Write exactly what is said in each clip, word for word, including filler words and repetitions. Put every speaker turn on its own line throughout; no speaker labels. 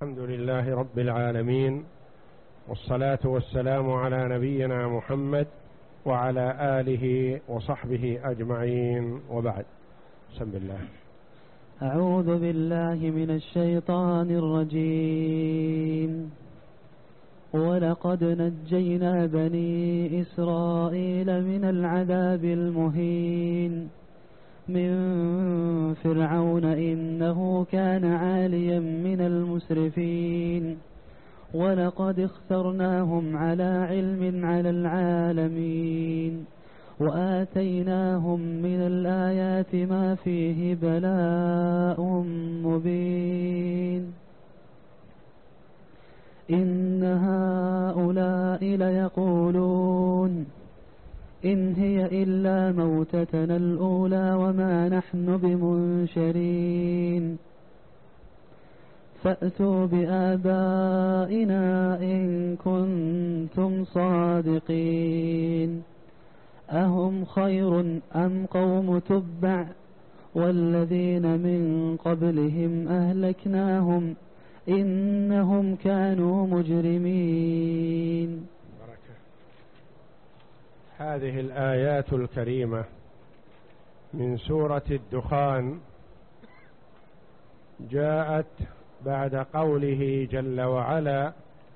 الحمد لله رب العالمين، والصلاة والسلام على نبينا محمد وعلى آله وصحبه أجمعين، وبعد. بسم الله.
أعوذ بالله من الشيطان الرجيم. ولقد نجينا بني إسرائيل من العذاب المهين من فرعون إنه كان عاليا من المسرفين ولقد اخترناهم على علم على العالمين وآتيناهم من الآيات ما فيه بلاء مبين إن هؤلاء ليقولون إن هي إلا موتتنا الأولى وما نحن بمنشرين فأتوا بآبائنا إن كنتم صادقين أهم خير أم قوم تبع والذين من قبلهم أهلكناهم إنهم كانوا مجرمين.
هذه الآيات الكريمة من سورة الدخان جاءت بعد قوله جل وعلا: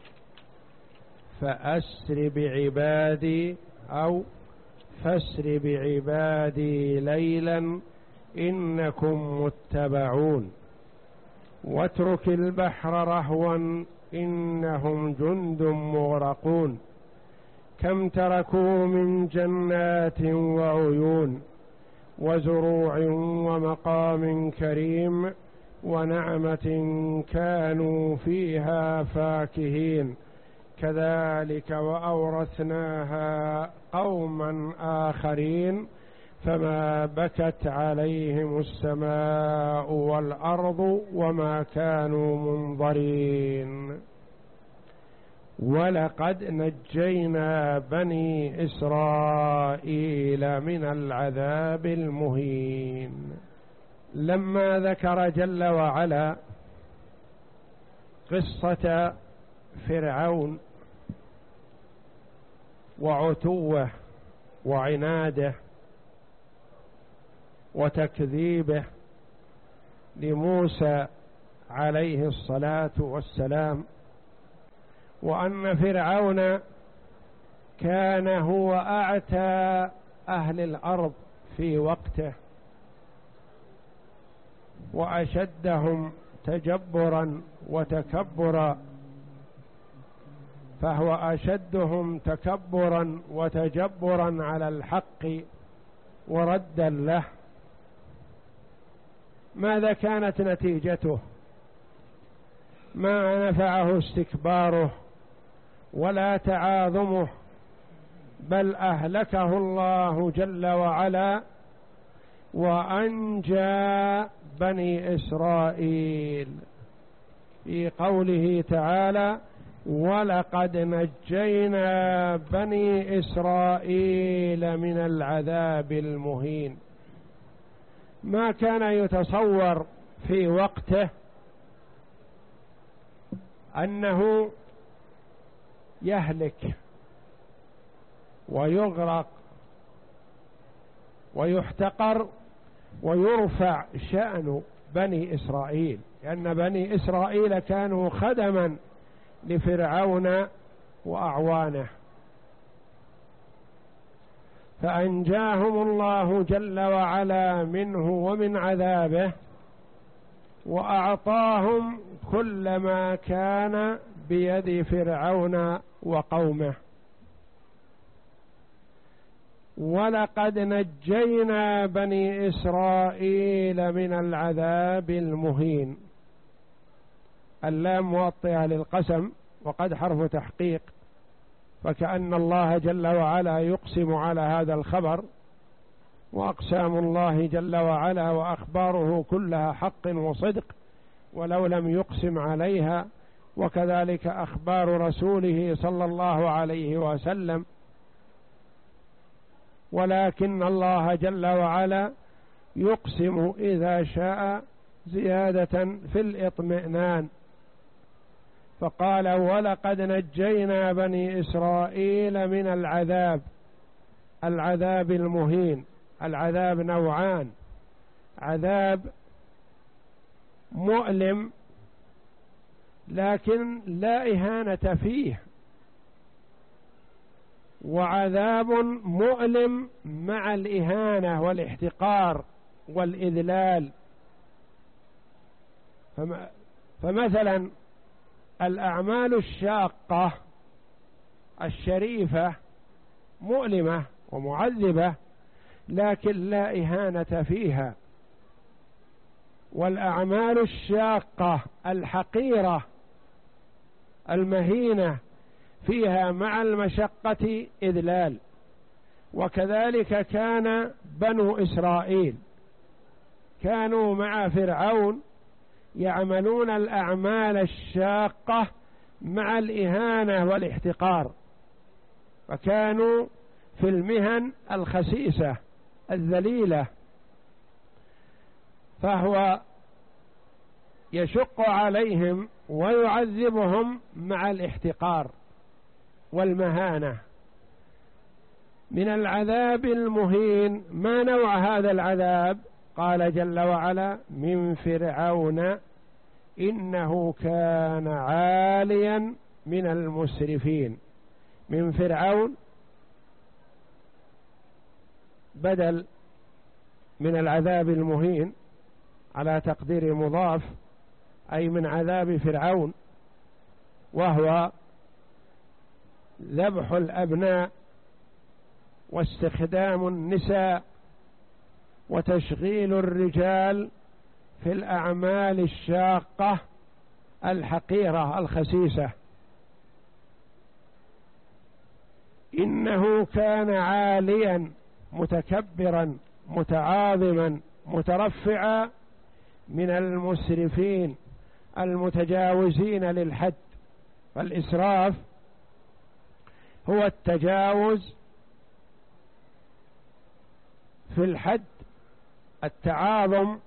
فأسر بعبادي أو فاسر بعبادي ليلا إنكم متبعون واترك البحر رهوا إنهم جند مغرقون كم تركوا من جنات وعيون وزروع ومقام كريم ونعمة كانوا فيها فاكهين كذلك وأورثناها قوما آخرين فما بكت عليهم السماء والأرض وما كانوا منظرين ولقد نجينا بني إسرائيل من العذاب المهين. لما ذكر جل وعلا قصة فرعون وعتوه وعناده وتكذيبه لموسى عليه الصلاة والسلام، وأن فرعون كان هو أعتى أهل الأرض في وقته وأشدهم تجبرا وتكبرا، فهو أشدهم تكبرا وتجبرا على الحق وردا له. ماذا كانت نتيجته؟ ما نفعه استكباره ولا تعاظمه، بل أهلكه الله جل وعلا وأنجى بني إسرائيل في قوله تعالى: ولقد نجينا بني إسرائيل من العذاب المهين. ما كان يتصور في وقته أنه يهلك ويغرق ويحتقر ويرفع شأن بني إسرائيل، لأن بني إسرائيل كانوا خدما لفرعون وأعوانه، فأنجاهم الله جل وعلا منه ومن عذابه وأعطاهم كل ما كان بيد فرعون وقومه. ولقد نجينا بني إسرائيل من العذاب المهين. اللام موطئة للقسم وقد حرف تحقيق، فكأن الله جل وعلا يقسم على هذا الخبر، وأقسام الله جل وعلا وأخباره كلها حق وصدق ولو لم يقسم عليها، وكذلك أخبار رسوله صلى الله عليه وسلم، ولكن الله جل وعلا يقسم إذا شاء زيادة في الإطمئنان فقال ولقد نجينا بني إسرائيل من العذاب، العذاب المهين. العذاب نوعان: عذاب مؤلم لكن لا إهانة فيه، وعذاب مؤلم مع الإهانة والاحتقار والإذلال. فمثلا الأعمال الشاقة الشريفة مؤلمة ومعذبة لكن لا إهانة فيها، والأعمال الشاقة الحقيرة المهينة فيها مع المشقة إذلال. وكذلك كان بنو إسرائيل، كانوا مع فرعون يعملون الأعمال الشاقة مع الإهانة والاحتقار، فكانوا في المهن الخسيسة الذليلة، فهو يشق عليهم ويعذبهم مع الاحتقار والمهانة. من العذاب المهين ما نوع هذا العذاب؟ قال جل وعلا: من فرعون إنه كان عاليا من المسرفين. من فرعون بدل من العذاب المهين على تقدير مضاف، أي من عذاب فرعون، وهو ذبح الأبناء واستخدام النساء وتشغيل الرجال في الأعمال الشاقة الحقيرة الخسيسة. إنه كان عاليا متكبرا متعاظما مترفعا من المسرفين المتجاوزين للحد. فالإسراف هو التجاوز في الحد، التعاظم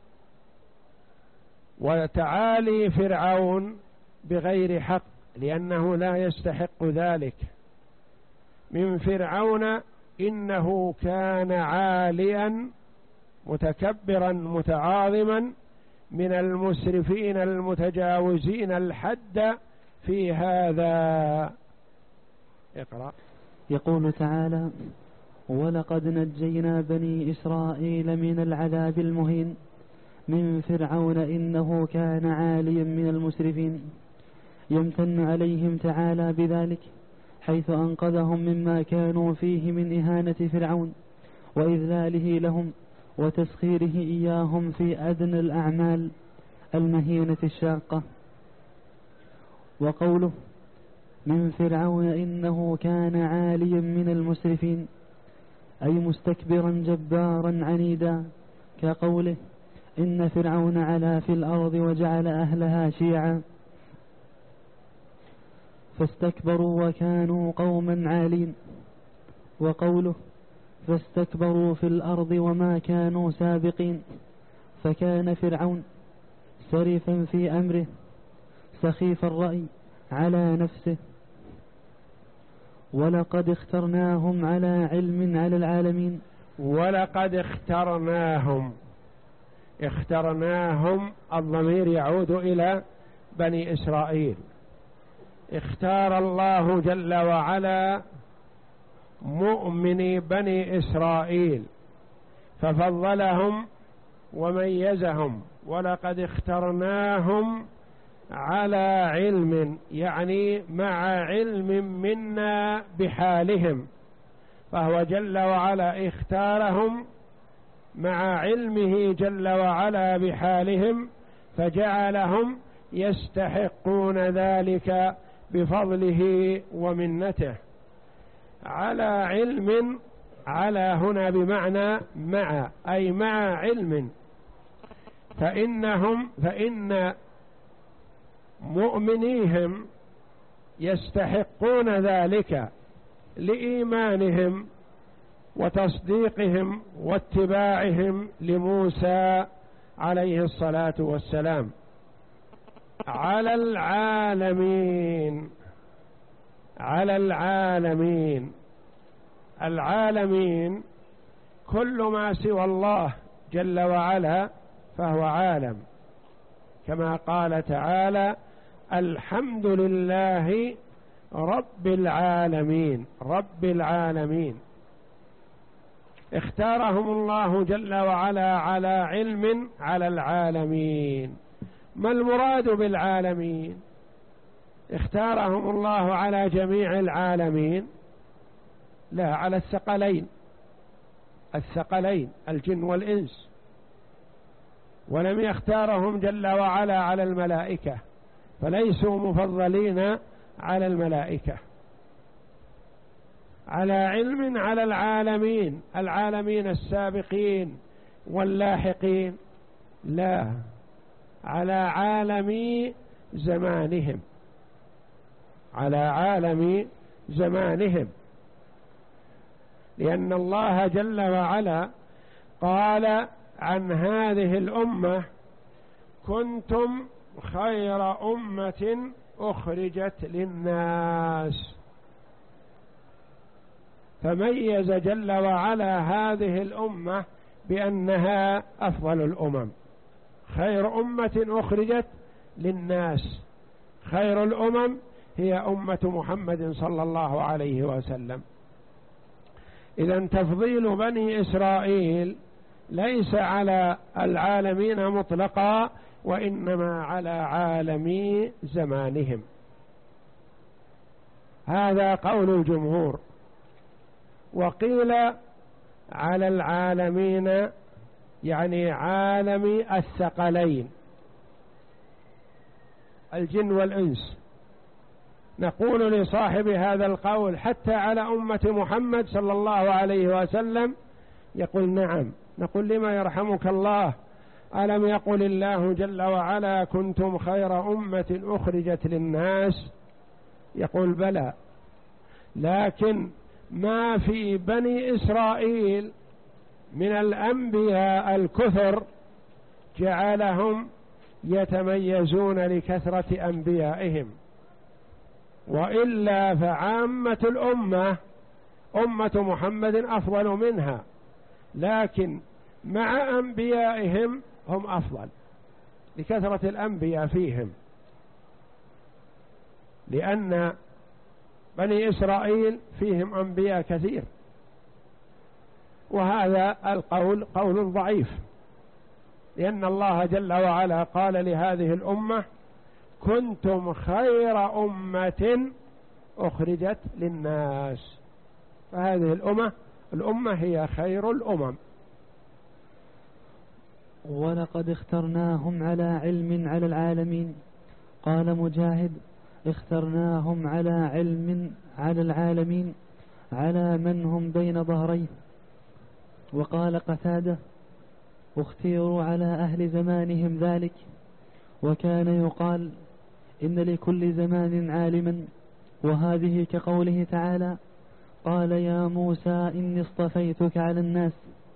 وتعالي فرعون بغير حق لأنه لا يستحق ذلك. من فرعون إنه كان عاليا متكبرا متعاظما من المسرفين المتجاوزين الحد في هذا. اقرأ.
يقول تعالى: ولقد نجينا بني إسرائيل من العذاب المهين من فرعون إنه كان عاليا من المسرفين. يمتن عليهم تعالى بذلك حيث أنقذهم مما كانوا فيه من إهانة فرعون وإذلاله لهم وتسخيره إياهم في أدنى الأعمال المهينة الشاقة. وقوله: من فرعون إنه كان عاليا من المسرفين، أي مستكبرا جبارا عنيدا، كقوله: إن فرعون علا في الأرض وجعل أهلها شيعا فاستكبروا وكانوا قوما عالين. وقوله: فاستكبروا في الأرض وما كانوا سابقين، فكان فرعون سرفا في أمره سخيف الرأي على نفسه. ولقد اخترناهم على علم على العالمين.
ولقد اخترناهم، اخترناهم الضمير يعود إلى بني إسرائيل. اختار الله جل وعلا مؤمني بني إسرائيل ففضلهم وميزهم. ولقد اخترناهم على علم، يعني مع علم منا بحالهم، فهو جل وعلا اختارهم مع علمه جل وعلا بحالهم، فجعلهم يستحقون ذلك بفضله ومنته. على علم، على هنا بمعنى مع، أي مع علم. فإنهم فإن مؤمنيهم يستحقون ذلك لإيمانهم وتصديقهم واتباعهم لموسى عليه الصلاة والسلام. على العالمين، على العالمين. العالمين كل ما سوى الله جل وعلا فهو عالم، كما قال تعالى: الحمد لله رب العالمين. رب العالمين اختارهم الله جل وعلا على علم على العالمين. ما المراد بالعالمين؟ اختارهم الله على جميع العالمين؟ لا، على الثقلين، الثقلين الجن والإنس، ولم يختارهم جل وعلا على الملائكة، فليسوا مفضلين على الملائكة. على علم على العالمين، العالمين السابقين واللاحقين؟ لا، على عالم زمانهم، على عالم زمانهم، لأن الله جل وعلا قال عن هذه الأمة: كنتم خير أمة أخرجت للناس. فميز جل وعلا هذه الأمة بأنها أفضل الأمم، خير أمة أخرجت للناس. خير الأمم هي أمة محمد صلى الله عليه وسلم. إذن تفضيل بني إسرائيل ليس على العالمين مطلقا، وإنما على عالمي زمانهم. هذا قول الجمهور. وقيل على العالمين يعني عالم الثقلين، الجن والإنس. نقول لصاحب هذا القول: حتى على أمة محمد صلى الله عليه وسلم؟ يقول: نعم. نقول: لما يرحمك الله؟ ألم يقل الله جل وعلا: كنتم خير أمة أخرجت للناس؟ يقول: بلى، لكن ما في بني إسرائيل من الأنبياء الكثر جعلهم يتميزون لكثرة أنبيائهم، وإلا فعامة الأمة أمة محمد أفضل منها، لكن مع أنبيائهم هم أفضل لكثرة الأنبياء فيهم، لأن بني إسرائيل فيهم أنبياء كثير. وهذا القول قول ضعيف، لأن الله جل وعلا قال لهذه الأمة: كنتم خير أمة أخرجت للناس. فهذه الأمة الأمة هي خير الأمم.
ولقد اخترناهم على علم على العالمين. قال مجاهد: اخترناهم على علم على العالمين، على من هم بين ظهريه. وقال قتادة: اختيروا على أهل زمانهم ذلك. وكان يقال: إن لكل زمان عالما. وهذه كقوله تعالى: قال يا موسى إني اصطفيتك على الناس،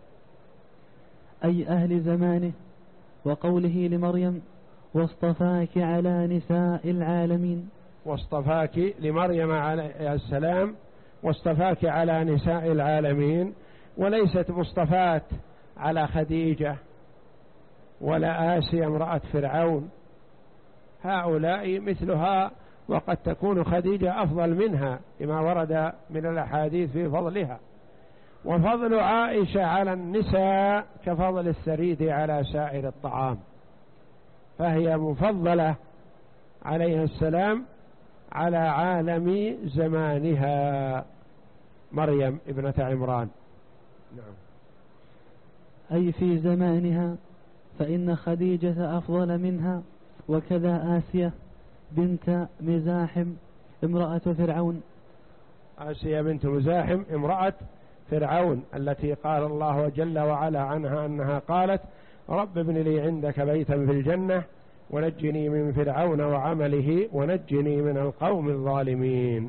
أي أهل زمانه. وقوله لمريم: واصطفاك على نساء العالمين.
واصطفاك لمريم عليه السلام، واصطفاك على نساء العالمين، وليست مصطفاة على خديجة ولا آسيا امرأة فرعون، هؤلاء مثلها، وقد تكون خديجة أفضل منها لما ورد من الأحاديث في فضلها. وفضل عائشة على النساء كفضل الثريد على سائر الطعام، فهي مفضلة عليه السلام على عالم زمانها، مريم ابنة عمران. نعم.
أي في زمانها، فإن خديجة أفضل منها، وكذا آسيا بنت مزاحم امرأة فرعون.
آسيا بنت مزاحم امرأة فرعون التي قال الله جل وعلا عنها أنها قالت: رب ابن لي عندك بيتا في الجنة ونجني من فرعون وعمله ونجني من القوم الظالمين.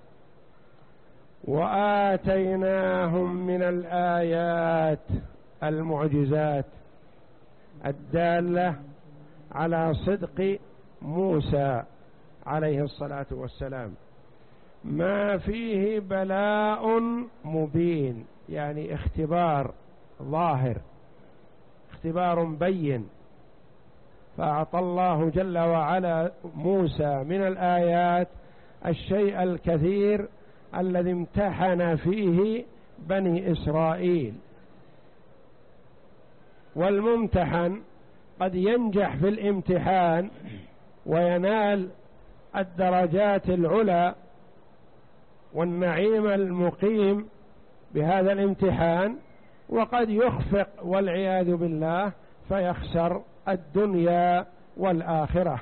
وآتيناهم من الآيات المعجزات الدالة على صدق موسى عليه الصلاة والسلام، ما فيه بلاء مبين، يعني اختبار ظاهر، اختبار بين. فأعطى الله جل وعلا موسى من الآيات الشيء الكثير الذي امتحن فيه بني إسرائيل. والممتحن قد ينجح في الامتحان وينال الدرجات العلى والنعيم المقيم بهذا الامتحان، وقد يخفق والعياذ بالله فيخسر الدنيا والآخرة.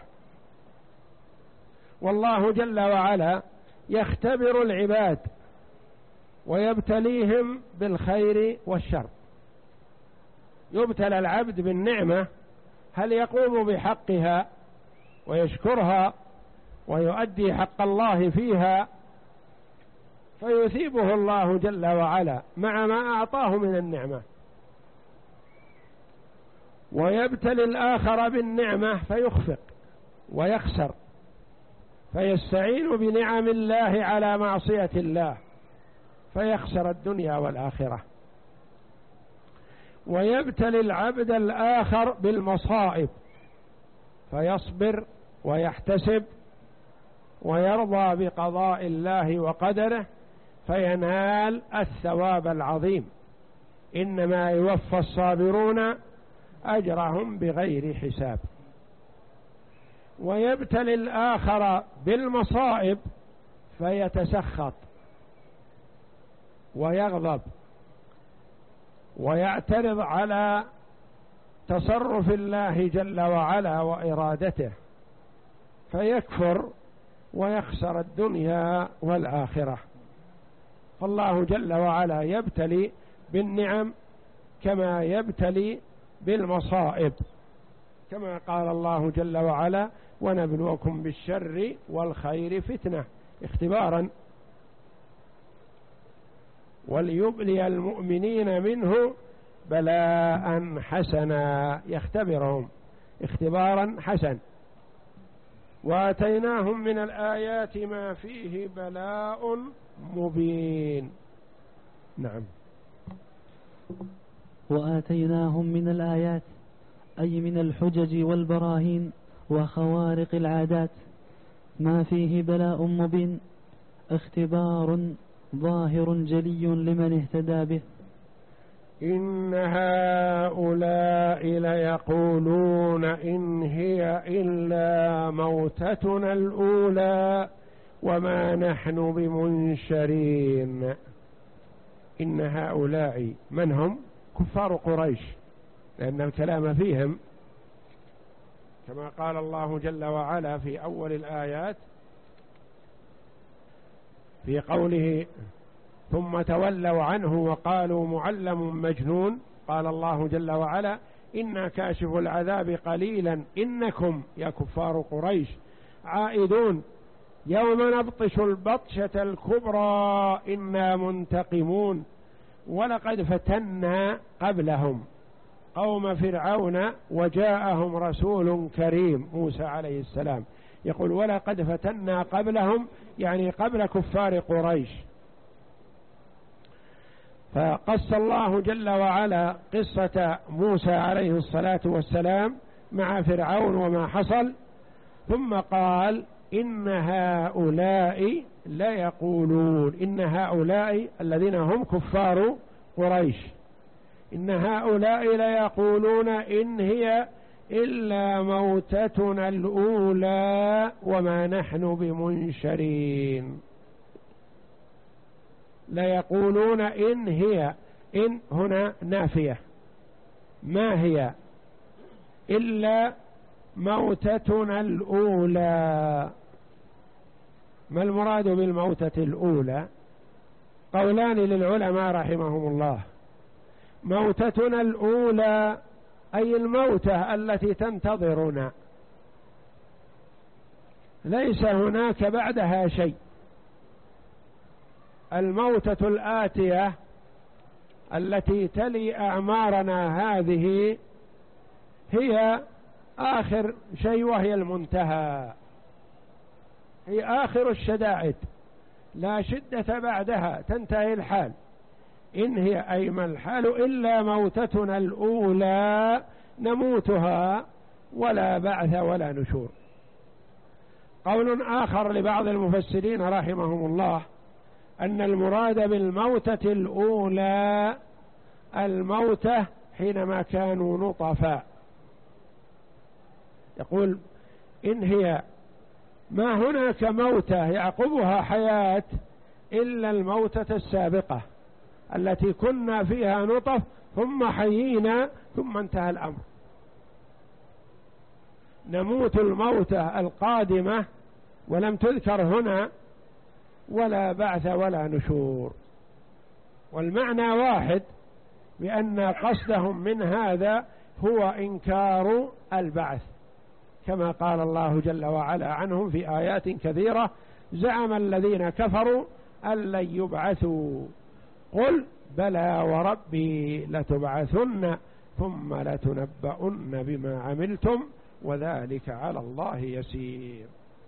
والله جل وعلا يختبر العباد ويبتليهم بالخير والشر. يبتلى العبد بالنعمة، هل يقوم بحقها ويشكرها ويؤدي حق الله فيها، فيثيبه الله جل وعلا مع ما أعطاه من النعمة. ويبتلي الآخر بالنعمة فيخفق ويخسر، فيستعين بنعم الله على معصية الله فيخسر الدنيا والآخرة. ويبتلي العبد الآخر بالمصائب فيصبر ويحتسب ويرضى بقضاء الله وقدره فينال الثواب العظيم. إنما يوفى الصابرون أجرهم بغير حساب. ويبتلي الآخر بالمصائب فيتسخط ويغضب ويعترض على تصرف الله جل وعلا وإرادته فيكفر ويخسر الدنيا والآخرة. فالله جل وعلا يبتلي بالنعم كما يبتلي بالمصائب، كما قال الله جل وعلا: ونبلوكم بالشر والخير فتنة، اختبارا، وليبلي المؤمنين منه بلاء حسنا، يختبرهم اختبارا حسن. وآتيناهم من الآيات ما فيه بلاء مبين. نعم.
وآتيناهم من الآيات أي من الحجج والبراهين وخوارق العادات ما فيه بلاء مبين، اختبار ظاهر جلي لمن اهتدى به.
إن هؤلاء ليقولون إن هي إلا موتتنا الأولى وما نحن بمنشرين. إن هؤلاء من هم؟ كفار قريش، لأن الكلام فيهم كما قال الله جل وعلا في أول الآيات في قوله: ثم تولوا عنه وقالوا معلم مجنون. قال الله جل وعلا: إنا كاشف العذاب قليلا إنكم يا كفار قريش عائدون يوم نبطش البطشة الكبرى إنا منتقمون. ولقد فتنا قبلهم قوم فرعون وجاءهم رسول كريم موسى عليه السلام. يقول: ولقد فتنا قبلهم، يعني قبل كفار قريش. فقص الله جل وعلا قصة موسى عليه الصلاة والسلام مع فرعون وما حصل، ثم قال: إن هؤلاء لا يقولون، إن هؤلاء الذين هم كفار قريش، إن هؤلاء لا يقولون إن هي إلا موتتنا الأولى وما نحن بمنشرين. لا يقولون إن هي، إن هنا نافية، ما هي إلا موتتنا الأولى. ما المراد بالموتة الأولى؟ قولان للعلماء رحمهم الله. موتتنا الأولى أي الموتة التي تنتظرنا، ليس هناك بعدها شيء. الموتة الآتية التي تلي أعمارنا هذه هي آخر شيء وهي المنتهى، هي آخر الشدائد، لا شدة بعدها، تنتهي الحال. إن هي أي ما الحال إلا موتتنا الأولى نموتها ولا بعث ولا نشور. قول آخر لبعض المفسرين رحمهم الله أن المراد بالموتة الأولى الموتة حينما كانوا نطفا، يقول إن هي ما هناك موتة يعقبها حياة إلا الموتة السابقة التي كنا فيها نطف ثم حيينا ثم انتهى الأمر. نموت الموتة القادمة ولم تذكر هنا ولا بعث ولا نشور، والمعنى واحد، بأن قصدهم من هذا هو إنكار البعث، كما قال الله جل وعلا عنهم في آيات كثيرة: زعم الذين كفروا أن لن يبعثوا قل بلى وربي لتبعثن ثم لتنبؤن بما عملتم وذلك على الله يسير.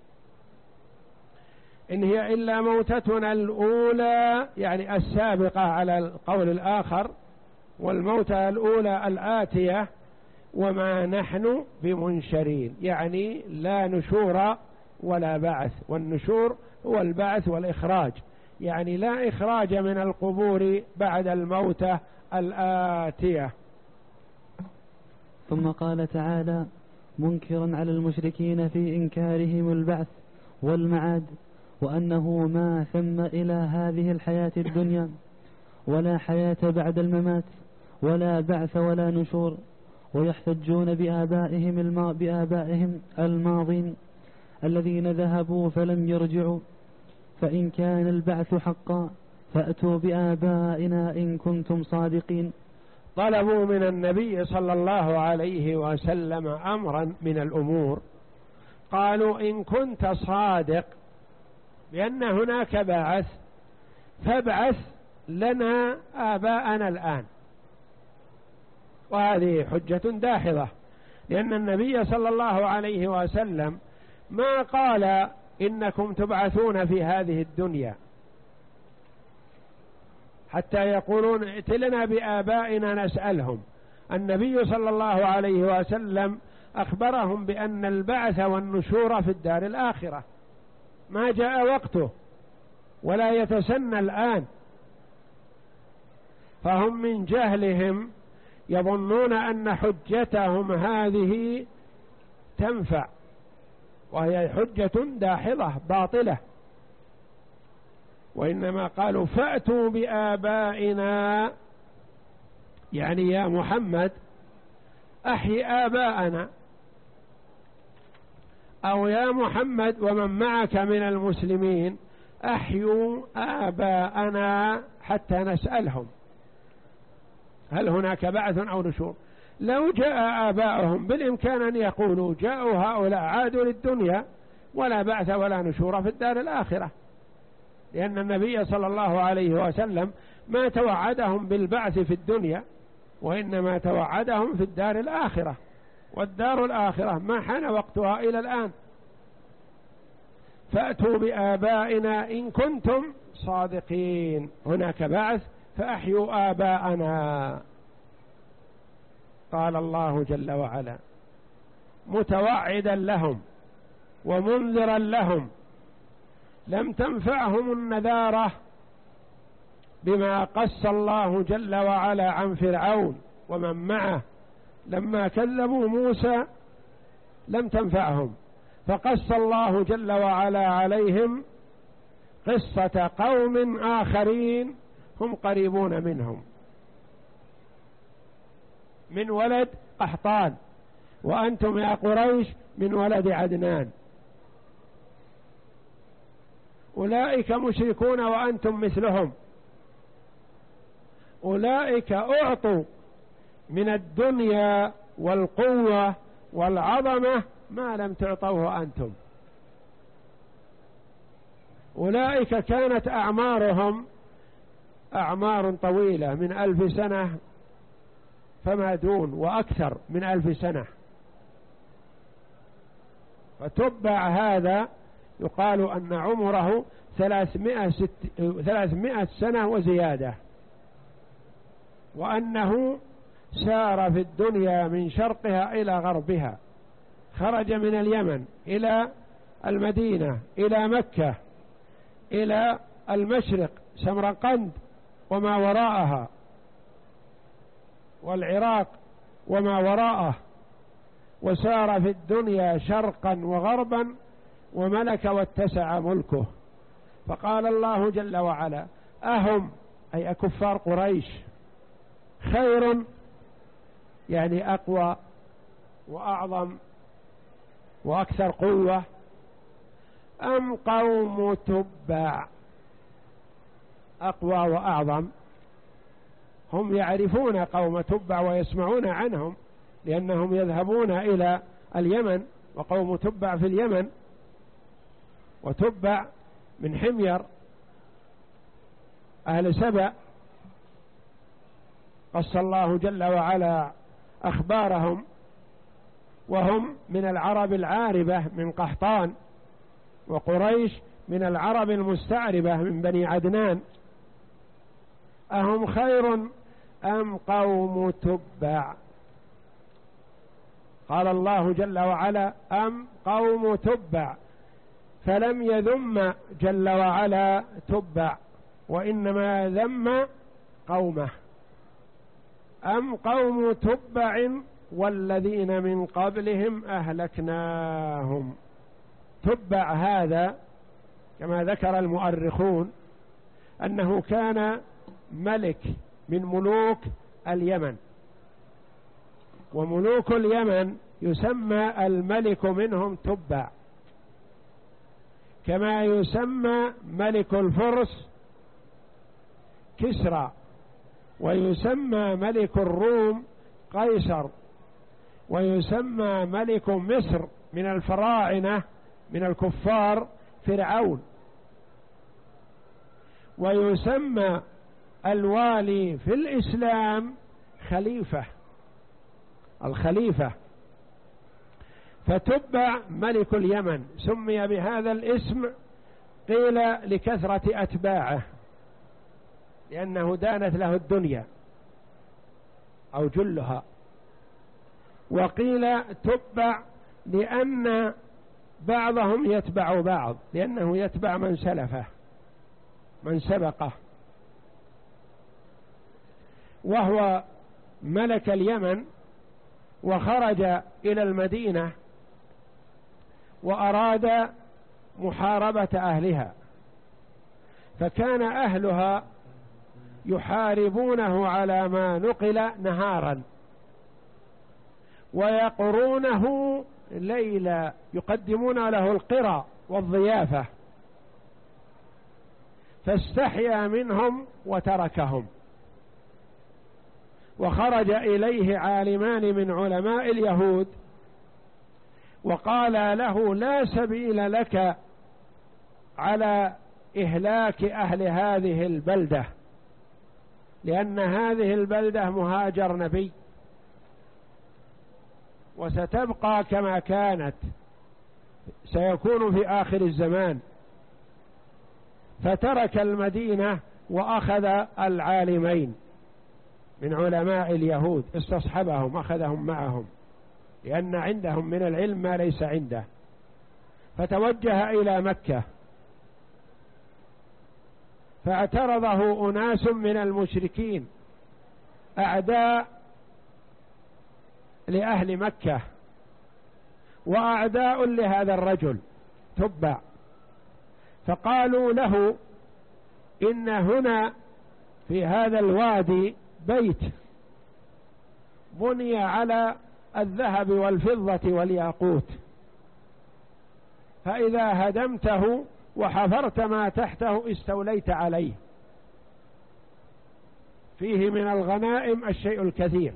إن هي إلا موتتنا الأولى يعني السابقة على القول الآخر، والموتة الأولى الآتية، وما نحن بمنشرين يعني لا نشور ولا بعث، والنشور هو البعث والإخراج، يعني لا إخراج من القبور بعد الموتة الآتية.
ثم قال تعالى منكرا على المشركين في إنكارهم البعث والمعاد، وأنه ما ثم إلى هذه الحياة الدنيا ولا حياة بعد الممات ولا بعث ولا نشور، ويحتجون بآبائهم, الما بآبائهم الماضين الذين ذهبوا فلم يرجعوا، فإن كان البعث حقا فأتوا بآبائنا إن كنتم صادقين.
طلبوا من النبي صلى الله عليه وسلم أمرا من الأمور، قالوا إن كنت صادق بأن هناك بعث فابعث لنا آباءنا الآن. وهذه حجة داحضة، لأن النبي صلى الله عليه وسلم ما قال إنكم تبعثون في هذه الدنيا حتى يقولون ائت لنا بآبائنا نسألهم. النبي صلى الله عليه وسلم أخبرهم بأن البعث والنشور في الدار الآخرة، ما جاء وقته ولا يتسنى الآن، فهم من جهلهم يظنون أن حجتهم هذه تنفع، وهي حجة داحضة باطلة، وإنما قالوا فأتوا بآبائنا، يعني يا محمد أحي آباءنا، أو يا محمد ومن معك من المسلمين أحيوا آباءنا حتى نسألهم هل هناك بعث أو نشور. لو جاء آباؤهم بالإمكان أن يقولوا جاءوا هؤلاء عادوا للدنيا ولا بعث ولا نشور في الدار الآخرة، لأن النبي صلى الله عليه وسلم ما توعدهم بالبعث في الدنيا، وإنما توعدهم في الدار الآخرة، والدار الآخرة ما حان وقتها إلى الآن. فأتوا بآبائنا إن كنتم صادقين، هناك بعث فأحيوا آباءنا. قال الله جل وعلا متوعدا لهم ومنذرا لهم: لم تنفعهم النذارة بما قص الله جل وعلا عن فرعون ومن معه لما كذبوا موسى، لم تنفعهم، فقص الله جل وعلا عليهم قصة قوم آخرين هم قريبون منهم، من ولد قحطان، وأنتم يا قريش من ولد عدنان، أولئك مشركون وأنتم مثلهم، أولئك أعطوا من الدنيا والقوة والعظمة ما لم تعطوه أنتم، أولئك كانت أعمارهم أعمار طويلة من ألف سنة فما دون، وأكثر من ألف سنة، فتبع هذا يقال أن عمره ثلاثمائة, ست... ثلاثمائة سنة وزيادة، وأنه سار في الدنيا من شرقها إلى غربها، خرج من اليمن إلى المدينة إلى مكة إلى المشرق سمرقند وما وراءها والعراق وما وراءه، وسار في الدنيا شرقا وغربا وملك واتسع ملكه. فقال الله جل وعلا: أهم أي كفار قريش خير، يعني أقوى وأعظم وأكثر قوة، أم قوم تبع؟ أقوى وأعظم، هم يعرفون قوم تبع ويسمعون عنهم لأنهم يذهبون إلى اليمن، وقوم تبع في اليمن، وتبع من حمير أهل سبأ، قص الله جل وعلا أخبارهم، وهم من العرب العاربة من قحطان، وقريش من العرب المستعربة من بني عدنان. أهم خير أم قوم تبع؟ قال الله جل وعلا: أم قوم تبع، فلم يذم جل وعلا تبع، وإنما ذم قومه. أم قوم تبع والذين من قبلهم أهلكناهم. تبع هذا كما ذكر المؤرخون أنه كان ملك من ملوك اليمن، وملوك اليمن يسمى الملك منهم تبع، كما يسمى ملك الفرس كسرى، ويسمى ملك الروم قيصر، ويسمى ملك مصر من الفراعنة من الكفار فرعون، ويسمى الوالي في الإسلام خليفة، الخليفة. فتبع ملك اليمن سمي بهذا الاسم قيل لكثرة أتباعه، لأنه دانت له الدنيا أو جلها، وقيل تبع لأن بعضهم يتبع بعض، لأنه يتبع من سلفه من سبقه. وهو ملك اليمن وخرج إلى المدينة وأراد محاربة أهلها، فكان أهلها يحاربونه على ما نقل نهارا ويقرونه ليلا، يقدمون له القرى والضيافة، فاستحيا منهم وتركهم. وخرج إليه عالمان من علماء اليهود وقال له: لا سبيل لك على إهلاك أهل هذه البلدة، لأن هذه البلدة مهاجر نبي وستبقى كما كانت، سيكون في آخر الزمان. فترك المدينة وأخذ العالمين من علماء اليهود، استصحبهم أخذهم معهم، لأن عندهم من العلم ما ليس عنده. فتوجه إلى مكة، فاعترضه أناس من المشركين أعداء لأهل مكة وأعداء لهذا الرجل تبع، فقالوا له: إن هنا في هذا الوادي بيت بني على الذهب والفضة والياقوت، فإذا هدمته وحفرت ما تحته استوليت عليه، فيه من الغنائم الشيء الكثير.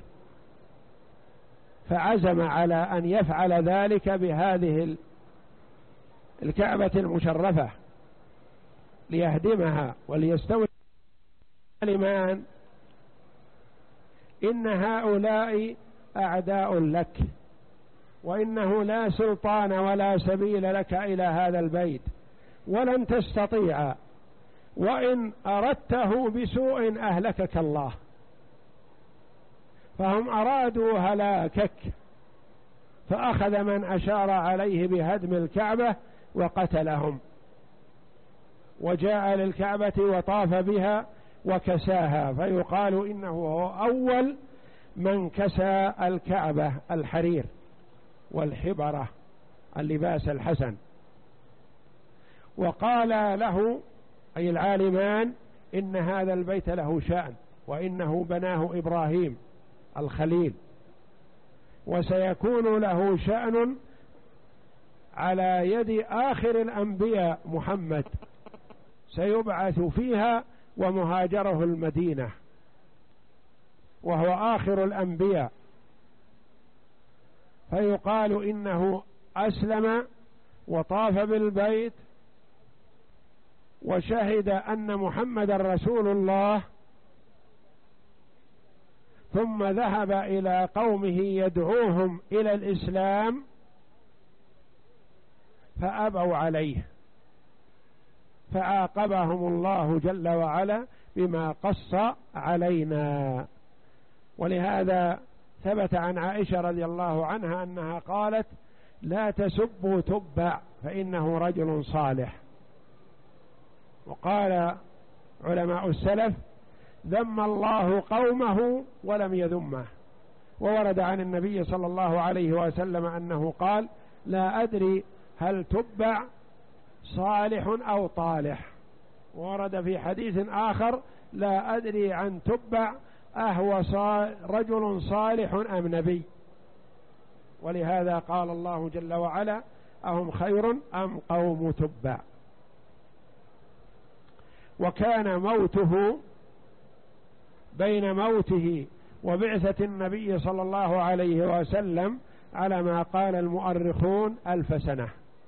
فعزم على أن يفعل ذلك بهذه الكعبة المشرفة ليهدمها وليستولي العالمان: إن هؤلاء أعداء لك وإنه لا سلطان ولا سبيل لك إلى هذا البيت ولن تستطيع، وإن أردته بسوء أهلكك الله. فهم أرادوا هلاكك، فأخذ من أشار عليه بهدم الكعبة وقتلهم، وجاء للكعبة وطاف بها وكساها، فيقال إنه هو أول من كسى الكعبة الحرير والحبرة اللباس الحسن. وقال له أي العالمان إن هذا البيت له شأن، وإنه بناه إبراهيم الخليل، وسيكون له شأن على يد آخر الأنبياء محمد، سيبعث فيها ومهاجره المدينة، وهو آخر الأنبياء. فيقال إنه أسلم وطاف بالبيت وشهد أن محمد رسول الله، ثم ذهب إلى قومه يدعوهم إلى الإسلام فأبوا عليه، فعاقبهم الله جل وعلا بما قص علينا. ولهذا ثبت عن عائشة رضي الله عنها أنها قالت: لا تسبوا تبع فإنه رجل صالح. وقال علماء السلف: ذم الله قومه ولم يذمه. وورد عن النبي صلى الله عليه وسلم أنه قال: لا أدري هل تبع صالح أو طالح. ورد في حديث آخر: لا أدري عن تبع أهو رجل صالح أم نبي. ولهذا قال الله جل وعلا: أهم خير أم قوم تبع. وكان موته بين موته وبعثة النبي صلى الله عليه وسلم على ما قال المؤرخون ألف سنة،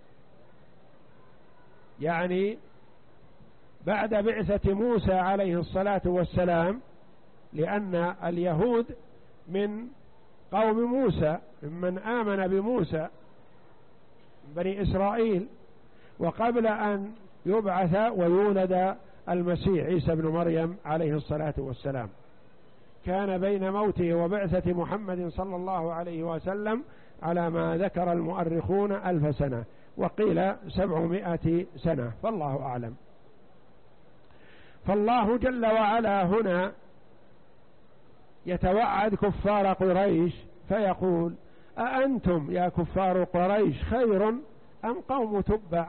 يعني بعد بعثة موسى عليه الصلاة والسلام، لأن اليهود من قوم موسى ممن آمن بموسى بني إسرائيل، وقبل أن يبعث ويولد المسيح عيسى بن مريم عليه الصلاة والسلام كان بين موته وبعثة محمد صلى الله عليه وسلم على ما ذكر المؤرخون ألف سنة، وقيل سبعمائة سنة، فالله أعلم. فالله جل وعلا هنا يتوعد كفار قريش فيقول: أأنتم يا كفار قريش خير أم قوم تبع؟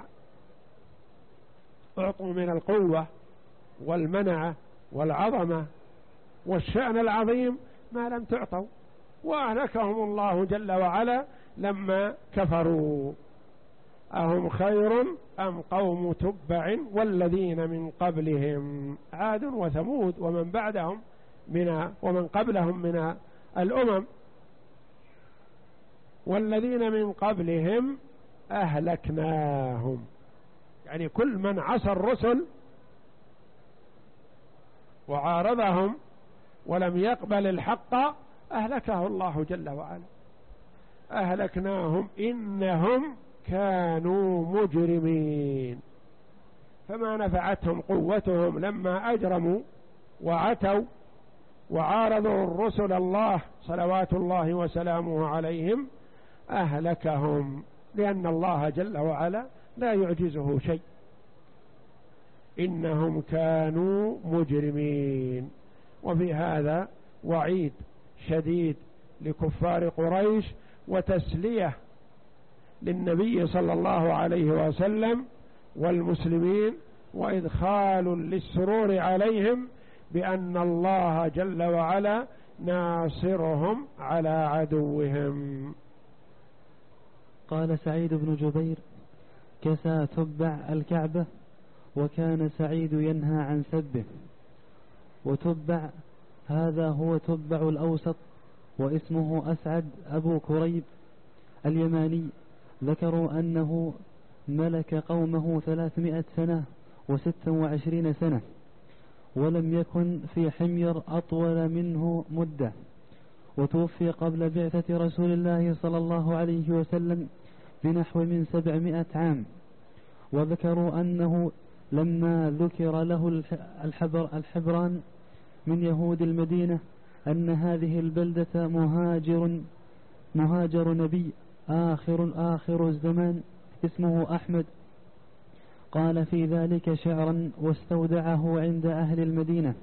أعطوا من القوة والمنعة والعظمة والشأن العظيم ما لم تعطوا، وأهلكهم الله جل وعلا لما كفروا. أهم خير أم قوم تبع والذين من قبلهم، عاد وثمود ومن بعدهم من ومن قبلهم من الأمم، والذين من قبلهم أهلكناهم، يعني كل من عصى الرسل وعارضهم ولم يقبل الحق أهلكه الله جل وعلا. أهلكناهم إنهم كانوا مجرمين، فما نفعتهم قوتهم لما أجرموا وعتوا وعارضوا الرسل الله صلوات الله وسلامه عليهم، أهلكهم، لأن الله جل وعلا لا يعجزه شيء. إنهم كانوا مجرمين. وفي هذا وعيد شديد لكفار قريش وتسلية للنبي صلى الله عليه وسلم والمسلمين، وإدخال للسرور عليهم بأن الله جل وعلا ناصرهم على عدوهم.
قال سعيد بن جبير: كسى تبع الكعبة، وكان سعيد ينهى عن سبه. وتبع هذا هو تبع الأوسط، واسمه أسعد أبو كريب اليماني. ذكروا أنه ملك قومه ثلاثمائة سنة وستة وعشرين سنة، ولم يكن في حمير أطول منه مدة، وتوفي قبل بعثة رسول الله صلى الله عليه وسلم بنحو من سبعمائة عام. وذكروا أنه لما ذكر له الحبر الحبران من يهود المدينة أن هذه البلدة مهاجر مهاجر نبي آخر آخر الزمان اسمه أحمد، قال في ذلك شعرا واستودعه عند أهل المدينة.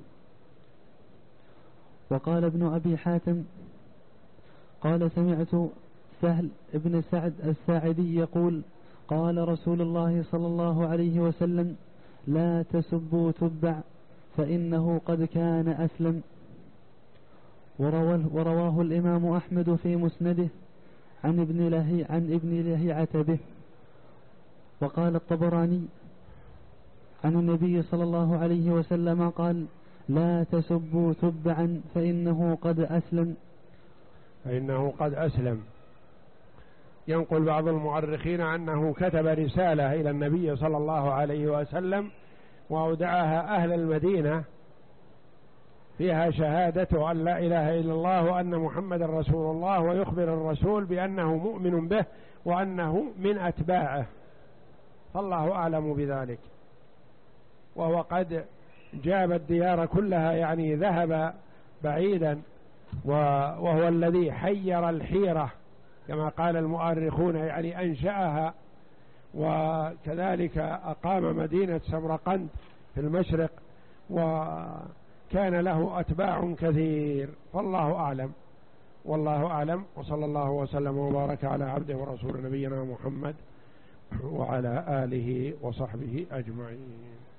وقال ابن أبي حاتم قال سمعت سهل ابن سعد الساعدي يقول قال رسول الله صلى الله عليه وسلم لا تسبوا تبع فإنه قد كان أسلم. ورواه, ورواه الإمام أحمد في مسنده عن ابن لهي عن ابن لهيعة به. وقال الطبراني عن النبي صلى الله عليه وسلم قال لا تسبوا تبعا فإنه قد أسلم
فإنه قد أسلم. ينقل بعض المؤرخين أنه كتب رسالة إلى النبي صلى الله عليه وسلم وأودعها أهل المدينة فيها شهادة أن لا إله إلا الله وأن محمد رسول الله، ويخبر الرسول بأنه مؤمن به وأنه من أتباعه، فالله أعلم بذلك. وهو قد جاب الديار كلها، يعني ذهب بعيدا، وهو الذي حير الحيرة كما قال المؤرخون، يعني أنشأها، وكذلك أقام مدينة سمرقند في المشرق، وكان له أتباع كثير، فالله أعلم والله أعلم. وصلى الله وسلم وبارك على عبده ورسول نبينا محمد وعلى آله وصحبه أجمعين.